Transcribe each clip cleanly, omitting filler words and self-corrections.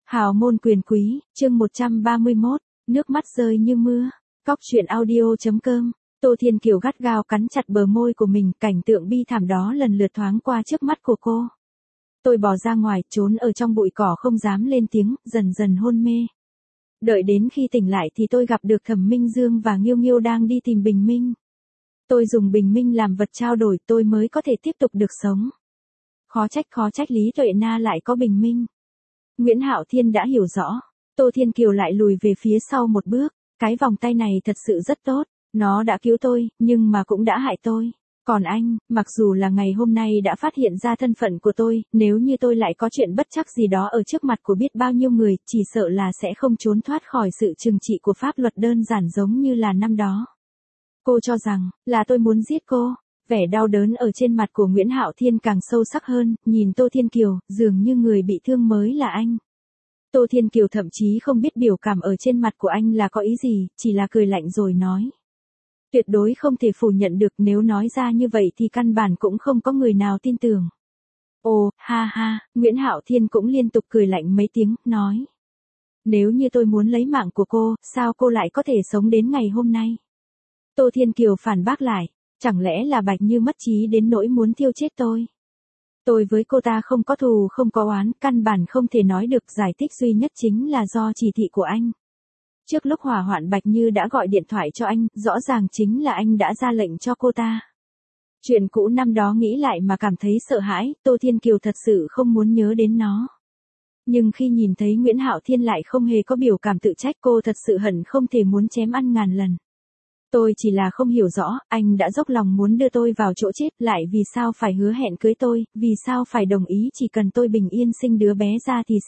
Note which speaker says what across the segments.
Speaker 1: Hào môn quyền quý, chương 131, nước mắt rơi như mưa. Cóc truyện audio.com. Tô Thiên Kiều gắt gao cắn chặt bờ môi của mình, cảnh tượng bi thảm đó lần lượt thoáng qua trước mắt của cô. Tôi bỏ ra ngoài, trốn ở trong bụi cỏ không dám lên tiếng, dần dần hôn mê. Đợi đến khi tỉnh lại thì tôi gặp được Thẩm Minh Dương và Nghiêu Nghiêu đang đi tìm Bình Minh. Tôi dùng Bình Minh làm vật trao đổi tôi mới có thể tiếp tục được sống. Khó trách Lý Tuệ Na lại có Bình Minh. Nguyễn Hạo Thiên đã hiểu rõ. Tô Thiên Kiều lại lùi về phía sau một bước. Cái vòng tay này thật sự rất tốt. Nó đã cứu tôi, nhưng mà cũng đã hại tôi. Còn anh, mặc dù là ngày hôm nay đã phát hiện ra thân phận của tôi, nếu như tôi lại có chuyện bất trắc gì đó ở trước mặt của biết bao nhiêu người, chỉ sợ là sẽ không trốn thoát khỏi sự trừng trị của pháp luật đơn giản giống như là năm đó. Cô cho rằng, là tôi muốn giết cô. Vẻ đau đớn ở trên mặt của Nguyễn Hạo Thiên càng sâu sắc hơn, nhìn Tô Thiên Kiều, dường như người bị thương mới là anh. Tô Thiên Kiều thậm chí không biết biểu cảm ở trên mặt của anh là có ý gì, chỉ là cười lạnh rồi nói. Tuyệt đối không thể phủ nhận được, nếu nói ra như vậy thì căn bản cũng không có người nào tin tưởng. Ồ, ha ha, Nguyễn Hạo Thiên cũng liên tục cười lạnh mấy tiếng, nói. Nếu như tôi muốn lấy mạng của cô, sao cô lại có thể sống đến ngày hôm nay? Tô Thiên Kiều phản bác lại. Chẳng lẽ là Bạch Như mất trí đến nỗi muốn thiêu chết tôi? Tôi với cô ta không có thù không có oán, căn bản không thể nói được, giải thích duy nhất chính là do chỉ thị của anh. Trước lúc hỏa hoạn Bạch Như đã gọi điện thoại cho anh, rõ ràng chính là anh đã ra lệnh cho cô ta. Chuyện cũ năm đó nghĩ lại mà cảm thấy sợ hãi, Tô Thiên Kiều thật sự không muốn nhớ đến nó. Nhưng khi nhìn thấy Nguyễn Hạo Thiên lại không hề có biểu cảm tự trách, cô thật sự hận không thể muốn chém ăn ngàn lần. Tôi chỉ là không hiểu rõ, anh đã dốc lòng muốn đưa tôi vào chỗ chết, lại vì sao phải hứa hẹn cưới tôi, vì sao phải đồng ý chỉ cần tôi bình yên sinh đứa bé ra thì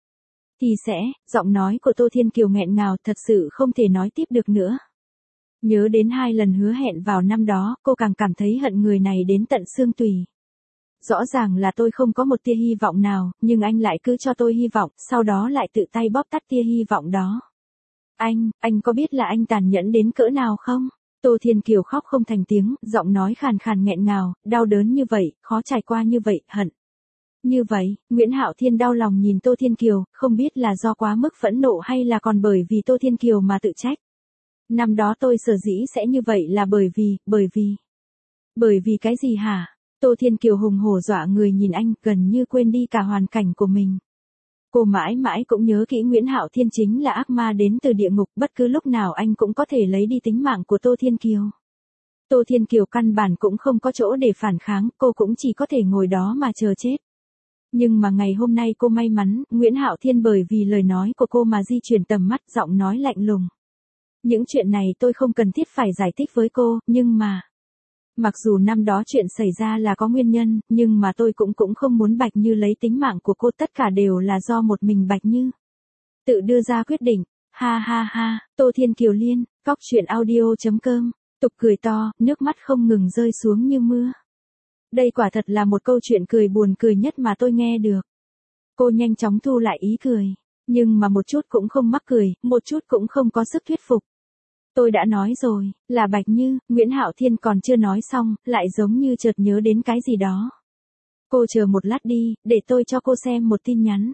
Speaker 1: sẽ, giọng nói của Tô Thiên Kiều nghẹn ngào, thật sự không thể nói tiếp được nữa. Nhớ đến 2 lần hứa hẹn vào năm đó, cô càng cảm thấy hận người này đến tận xương tủy. Rõ ràng là tôi không có một tia hy vọng nào, nhưng anh lại cứ cho tôi hy vọng, sau đó lại tự tay bóp tắt tia hy vọng đó. Anh có biết là anh tàn nhẫn đến cỡ nào không? Tô Thiên Kiều khóc không thành tiếng, giọng nói khàn khàn nghẹn ngào, đau đớn như vậy, khó trải qua như vậy, hận. Như vậy, Nguyễn Hạo Thiên đau lòng nhìn Tô Thiên Kiều, không biết là do quá mức phẫn nộ hay là còn bởi vì Tô Thiên Kiều mà tự trách. Năm đó tôi sở dĩ sẽ như vậy là bởi vì cái gì hả? Tô Thiên Kiều hùng hổ dọa người nhìn anh, gần như quên đi cả hoàn cảnh của mình. Cô mãi mãi cũng nhớ kỹ Nguyễn Hạo Thiên chính là ác ma đến từ địa ngục, bất cứ lúc nào anh cũng có thể lấy đi tính mạng của Tô Thiên Kiều. Tô Thiên Kiều căn bản cũng không có chỗ để phản kháng, cô cũng chỉ có thể ngồi đó mà chờ chết. Nhưng mà ngày hôm nay cô may mắn, Nguyễn Hạo Thiên bởi vì lời nói của cô mà di chuyển tầm mắt, giọng nói lạnh lùng. Những chuyện này tôi không cần thiết phải giải thích với cô, nhưng mà... Mặc dù năm đó chuyện xảy ra là có nguyên nhân, nhưng mà tôi cũng không muốn Bạch Như lấy tính mạng của cô, tất cả đều là do một mình Bạch Như tự đưa ra quyết định. Ha ha ha, Tô Thiên Kiều liên, cóc truyện audio.com, tục cười to, nước mắt không ngừng rơi xuống như mưa. Đây quả thật là một câu chuyện cười buồn cười nhất mà tôi nghe được. Cô nhanh chóng thu lại ý cười, nhưng mà một chút cũng không mắc cười, một chút cũng không có sức thuyết phục. Tôi đã nói rồi, là Bạch Như, Nguyễn Hạo Thiên còn chưa nói xong, lại giống như chợt nhớ đến cái gì đó. Cô chờ một lát đi, để tôi cho cô xem một tin nhắn.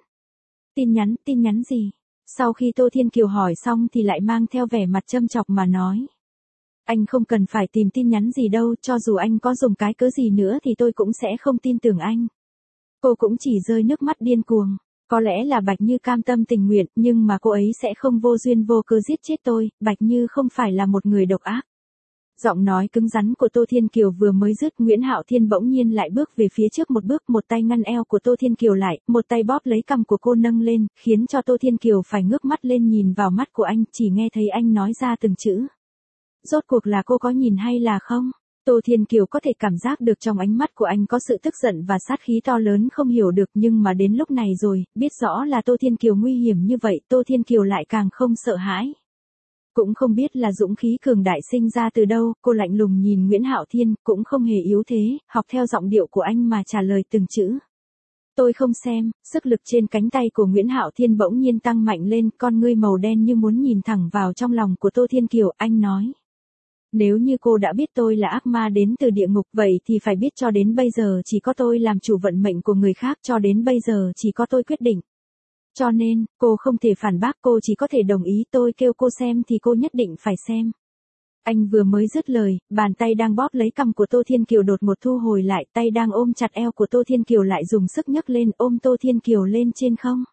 Speaker 1: Tin nhắn gì? Sau khi Tô Thiên Kiều hỏi xong thì lại mang theo vẻ mặt châm chọc mà nói. Anh không cần phải tìm tin nhắn gì đâu, cho dù anh có dùng cái cớ gì nữa thì tôi cũng sẽ không tin tưởng anh. Cô cũng chỉ rơi nước mắt điên cuồng. Có lẽ là Bạch Như cam tâm tình nguyện, nhưng mà cô ấy sẽ không vô duyên vô cớ giết chết tôi, Bạch Như không phải là một người độc ác. Giọng nói cứng rắn của Tô Thiên Kiều vừa mới dứt, Nguyễn Hạo Thiên bỗng nhiên lại bước về phía trước một bước, một tay ngăn eo của Tô Thiên Kiều lại, một tay bóp lấy cằm của cô nâng lên, khiến cho Tô Thiên Kiều phải ngước mắt lên nhìn vào mắt của anh, chỉ nghe thấy anh nói ra từng chữ. Rốt cuộc là cô có nhìn hay là không? Tô Thiên Kiều có thể cảm giác được trong ánh mắt của anh có sự tức giận và sát khí to lớn không hiểu được, nhưng mà đến lúc này rồi, biết rõ là Tô Thiên Kiều nguy hiểm như vậy, Tô Thiên Kiều lại càng không sợ hãi. Cũng không biết là dũng khí cường đại sinh ra từ đâu, cô lạnh lùng nhìn Nguyễn Hạo Thiên, cũng không hề yếu thế, học theo giọng điệu của anh mà trả lời từng chữ. Tôi không xem, sức lực trên cánh tay của Nguyễn Hạo Thiên bỗng nhiên tăng mạnh lên, con ngươi màu đen như muốn nhìn thẳng vào trong lòng của Tô Thiên Kiều, anh nói. Nếu như cô đã biết tôi là ác ma đến từ địa ngục, vậy thì phải biết cho đến bây giờ chỉ có tôi làm chủ vận mệnh của người khác, cho đến bây giờ chỉ có tôi quyết định. Cho nên, cô không thể phản bác, cô chỉ có thể đồng ý, tôi kêu cô xem thì cô nhất định phải xem. Anh vừa mới dứt lời, bàn tay đang bóp lấy cằm của Tô Thiên Kiều đột ngột thu hồi lại, tay đang ôm chặt eo của Tô Thiên Kiều lại dùng sức nhấc lên, ôm Tô Thiên Kiều lên trên không.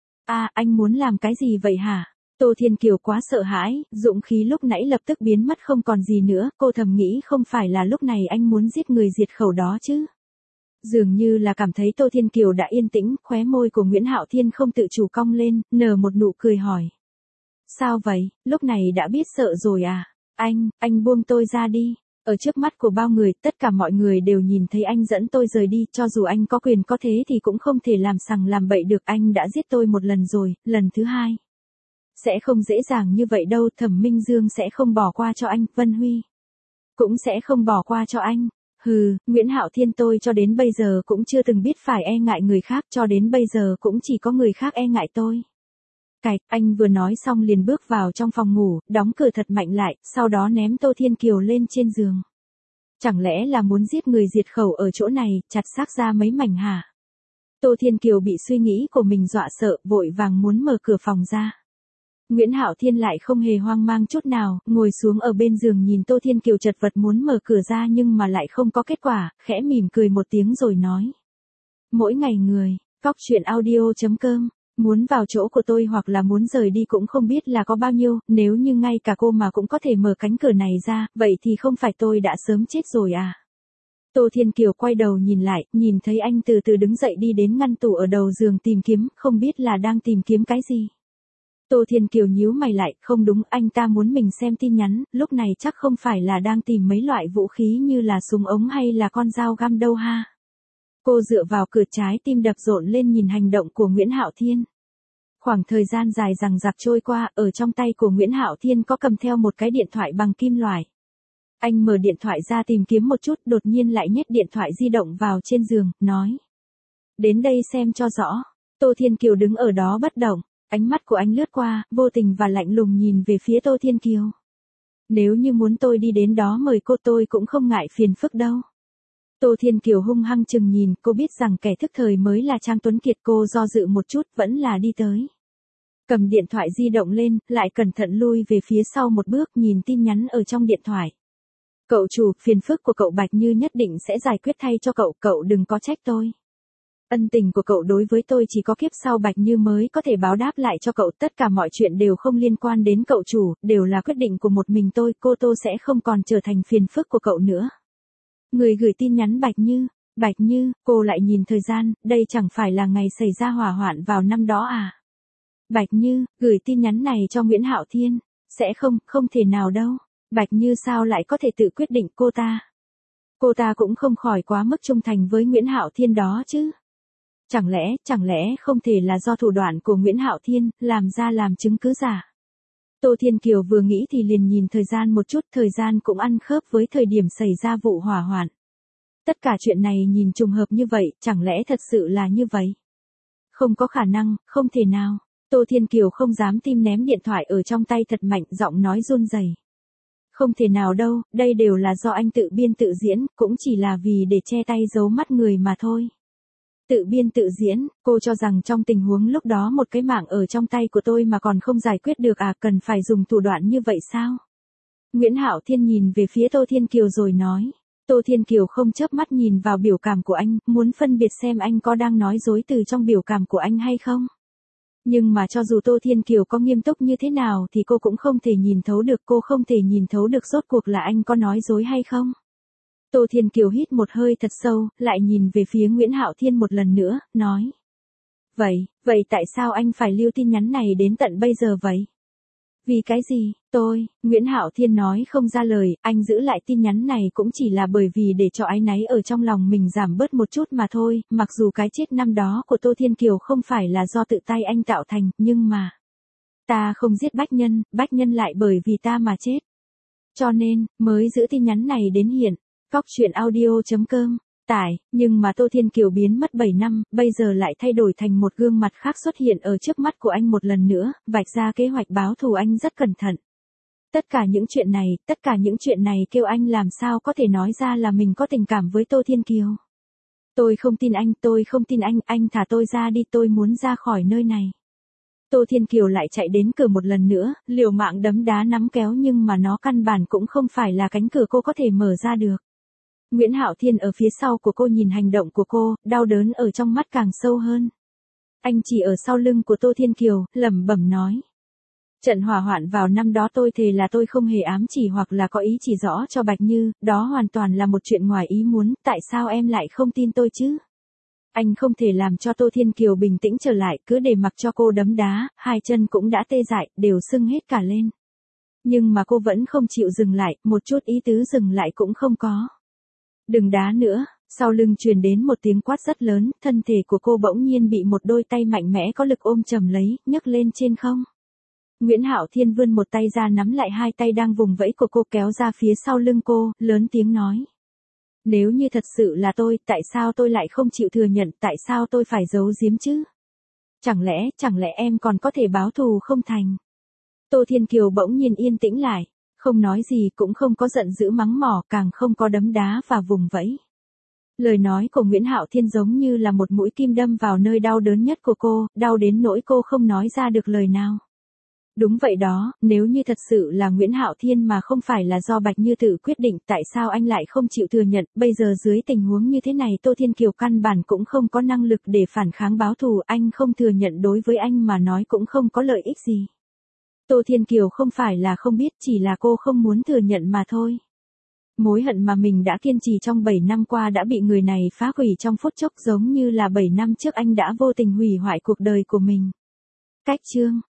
Speaker 1: Anh muốn làm cái gì vậy hả? Tô Thiên Kiều quá sợ hãi, dũng khí lúc nãy lập tức biến mất không còn gì nữa, cô thầm nghĩ không phải là lúc này anh muốn giết người diệt khẩu đó chứ. Dường như là cảm thấy Tô Thiên Kiều đã yên tĩnh, khóe môi của Nguyễn Hạo Thiên không tự chủ cong lên, nở một nụ cười hỏi. Sao vậy, lúc này đã biết sợ rồi à? Anh buông tôi ra đi. Ở trước mắt của bao người, tất cả mọi người đều nhìn thấy anh dẫn tôi rời đi, cho dù anh có quyền có thế thì cũng không thể làm sằng làm bậy được, anh đã giết tôi một lần rồi, lần thứ hai. Sẽ không dễ dàng như vậy đâu, Thẩm Minh Dương sẽ không bỏ qua cho anh, Vân Huy cũng sẽ không bỏ qua cho anh. Hừ, Nguyễn Hạo Thiên, tôi cho đến bây giờ cũng chưa từng biết phải e ngại người khác, cho đến bây giờ cũng chỉ có người khác e ngại tôi. Cạch, anh vừa nói xong liền bước vào trong phòng ngủ, đóng cửa thật mạnh lại, sau đó ném Tô Thiên Kiều lên trên giường. Chẳng lẽ là muốn giết người diệt khẩu ở chỗ này, chặt xác ra mấy mảnh hả? Tô Thiên Kiều bị suy nghĩ của mình dọa sợ, vội vàng muốn mở cửa phòng ra. Nguyễn Hạo Thiên lại không hề hoang mang chút nào, ngồi xuống ở bên giường nhìn Tô Thiên Kiều chật vật muốn mở cửa ra nhưng mà lại không có kết quả, khẽ mỉm cười một tiếng rồi nói. Mỗi ngày người, Cóc Truyện Audio.com, muốn vào chỗ của tôi hoặc là muốn rời đi cũng không biết là có bao nhiêu, nếu như ngay cả cô mà cũng có thể mở cánh cửa này ra, vậy thì không phải tôi đã sớm chết rồi à? Tô Thiên Kiều quay đầu nhìn lại, nhìn thấy anh từ từ đứng dậy đi đến ngăn tủ ở đầu giường tìm kiếm, không biết là đang tìm kiếm cái gì. Tô Thiên Kiều nhíu mày lại, không đúng, anh ta muốn mình xem tin nhắn, lúc này chắc không phải là đang tìm mấy loại vũ khí như là súng ống hay là con dao găm đâu ha. Cô dựa vào cửa, trái tim đập rộn lên nhìn hành động của Nguyễn Hạo Thiên. Khoảng thời gian dài dằng dặc trôi qua, ở trong tay của Nguyễn Hạo Thiên có cầm theo một cái điện thoại bằng kim loại. Anh mở điện thoại ra tìm kiếm một chút, đột nhiên lại nhét điện thoại di động vào trên giường, nói. Đến đây xem cho rõ. Tô Thiên Kiều đứng ở đó bất động. Ánh mắt của anh lướt qua, vô tình và lạnh lùng nhìn về phía Tô Thiên Kiều. Nếu như muốn tôi đi đến đó mời cô, tôi cũng không ngại phiền phức đâu. Tô Thiên Kiều hung hăng chừng nhìn, cô biết rằng kẻ thức thời mới là Trang Tuấn Kiệt, cô do dự một chút, vẫn là đi tới. Cầm điện thoại di động lên, lại cẩn thận lui về phía sau một bước, nhìn tin nhắn ở trong điện thoại. Cậu chủ, phiền phức của cậu Bạch Như nhất định sẽ giải quyết thay cho cậu, cậu đừng có trách tôi. Ân tình của cậu đối với tôi chỉ có kiếp sau Bạch Như mới có thể báo đáp lại cho cậu, tất cả mọi chuyện đều không liên quan đến cậu chủ, đều là quyết định của một mình tôi, cô Tô sẽ không còn trở thành phiền phức của cậu nữa. Người gửi tin nhắn Bạch Như, cô lại nhìn thời gian, đây chẳng phải là ngày xảy ra hỏa hoạn vào năm đó à? Bạch Như, gửi tin nhắn này cho Nguyễn Hạo Thiên, sẽ không thể nào đâu, Bạch Như sao lại có thể tự quyết định cô ta cũng không khỏi quá mức trung thành với Nguyễn Hạo Thiên đó chứ. Chẳng lẽ không thể là do thủ đoạn của Nguyễn Hạo Thiên, làm chứng cứ giả. Tô Thiên Kiều vừa nghĩ thì liền nhìn thời gian một chút, thời gian cũng ăn khớp với thời điểm xảy ra vụ hỏa hoạn. Tất cả chuyện này nhìn trùng hợp như vậy, chẳng lẽ thật sự là như vậy? Không có khả năng, không thể nào. Tô Thiên Kiều không dám tin, ném điện thoại ở trong tay thật mạnh, giọng nói run rẩy. Không thể nào đâu, đây đều là do anh tự biên tự diễn, cũng chỉ là vì để che tay giấu mắt người mà thôi. Tự biên tự diễn, cô cho rằng trong tình huống lúc đó một cái mạng ở trong tay của tôi mà còn không giải quyết được à, cần phải dùng thủ đoạn như vậy sao? Nguyễn Hạo Thiên nhìn về phía Tô Thiên Kiều rồi nói. Tô Thiên Kiều không chớp mắt nhìn vào biểu cảm của anh, muốn phân biệt xem anh có đang nói dối từ trong biểu cảm của anh hay không. Nhưng mà cho dù Tô Thiên Kiều có nghiêm túc như thế nào thì cô cũng không thể nhìn thấu được, cô không thể nhìn thấu được rốt cuộc là anh có nói dối hay không. Tô Thiên Kiều hít một hơi thật sâu, lại nhìn về phía Nguyễn Hạo Thiên một lần nữa, nói. Vậy tại sao anh phải lưu tin nhắn này đến tận bây giờ vậy? Vì cái gì, Nguyễn Hạo Thiên nói không ra lời, anh giữ lại tin nhắn này cũng chỉ là bởi vì để cho áy náy ở trong lòng mình giảm bớt một chút mà thôi, mặc dù cái chết năm đó của Tô Thiên Kiều không phải là do tự tay anh tạo thành, nhưng mà. Ta không giết Bách Nhân lại bởi vì ta mà chết. Cho nên, mới giữ tin nhắn này đến hiện. Cóc Truyện Audio.com, tải, nhưng mà Tô Thiên Kiều biến mất 7 năm, bây giờ lại thay đổi thành một gương mặt khác xuất hiện ở trước mắt của anh một lần nữa, vạch ra kế hoạch báo thù anh rất cẩn thận. Tất cả những chuyện này kêu anh làm sao có thể nói ra là mình có tình cảm với Tô Thiên Kiều. Tôi không tin anh, anh thả tôi ra đi, tôi muốn ra khỏi nơi này. Tô Thiên Kiều lại chạy đến cửa một lần nữa, liều mạng đấm đá nắm kéo nhưng mà nó căn bản cũng không phải là cánh cửa cô có thể mở ra được. Nguyễn Hạo Thiên ở phía sau của cô nhìn hành động của cô, đau đớn ở trong mắt càng sâu hơn. Anh chỉ ở sau lưng của Tô Thiên Kiều, lẩm bẩm nói. Trận hỏa hoạn vào năm đó tôi thề là tôi không hề ám chỉ hoặc là có ý chỉ rõ cho Bạch Như, đó hoàn toàn là một chuyện ngoài ý muốn, tại sao em lại không tin tôi chứ? Anh không thể làm cho Tô Thiên Kiều bình tĩnh trở lại, cứ để mặc cho cô đấm đá, hai chân cũng đã tê dại, đều sưng hết cả lên. Nhưng mà cô vẫn không chịu dừng lại, một chút ý tứ dừng lại cũng không có. Đừng đá nữa, sau lưng truyền đến một tiếng quát rất lớn, thân thể của cô bỗng nhiên bị một đôi tay mạnh mẽ có lực ôm chầm lấy, nhấc lên trên không. Nguyễn Hạo Thiên vươn một tay ra nắm lại hai tay đang vùng vẫy của cô kéo ra phía sau lưng cô, lớn tiếng nói. Nếu như thật sự là tôi, tại sao tôi lại không chịu thừa nhận, tại sao tôi phải giấu giếm chứ? Chẳng lẽ em còn có thể báo thù không thành? Tô Thiên Kiều bỗng nhiên yên tĩnh lại, không nói gì cũng không có giận dữ mắng mỏ, càng không có đấm đá và vùng vẫy. Lời nói của Nguyễn Hạo Thiên giống như là một mũi kim đâm vào nơi đau đớn nhất của cô, đau đến nỗi cô không nói ra được lời nào. Đúng vậy đó, nếu như thật sự là Nguyễn Hạo Thiên mà không phải là do Bạch Như tự quyết định, tại sao anh lại không chịu thừa nhận, bây giờ dưới tình huống như thế này Tô Thiên Kiều căn bản cũng không có năng lực để phản kháng báo thù, anh không thừa nhận đối với anh mà nói cũng không có lợi ích gì. Tô Thiên Kiều không phải là không biết, chỉ là cô không muốn thừa nhận mà thôi. Mối hận mà mình đã kiên trì trong 7 năm qua đã bị người này phá hủy trong phút chốc, giống như là 7 năm trước anh đã vô tình hủy hoại cuộc đời của mình. Cách chương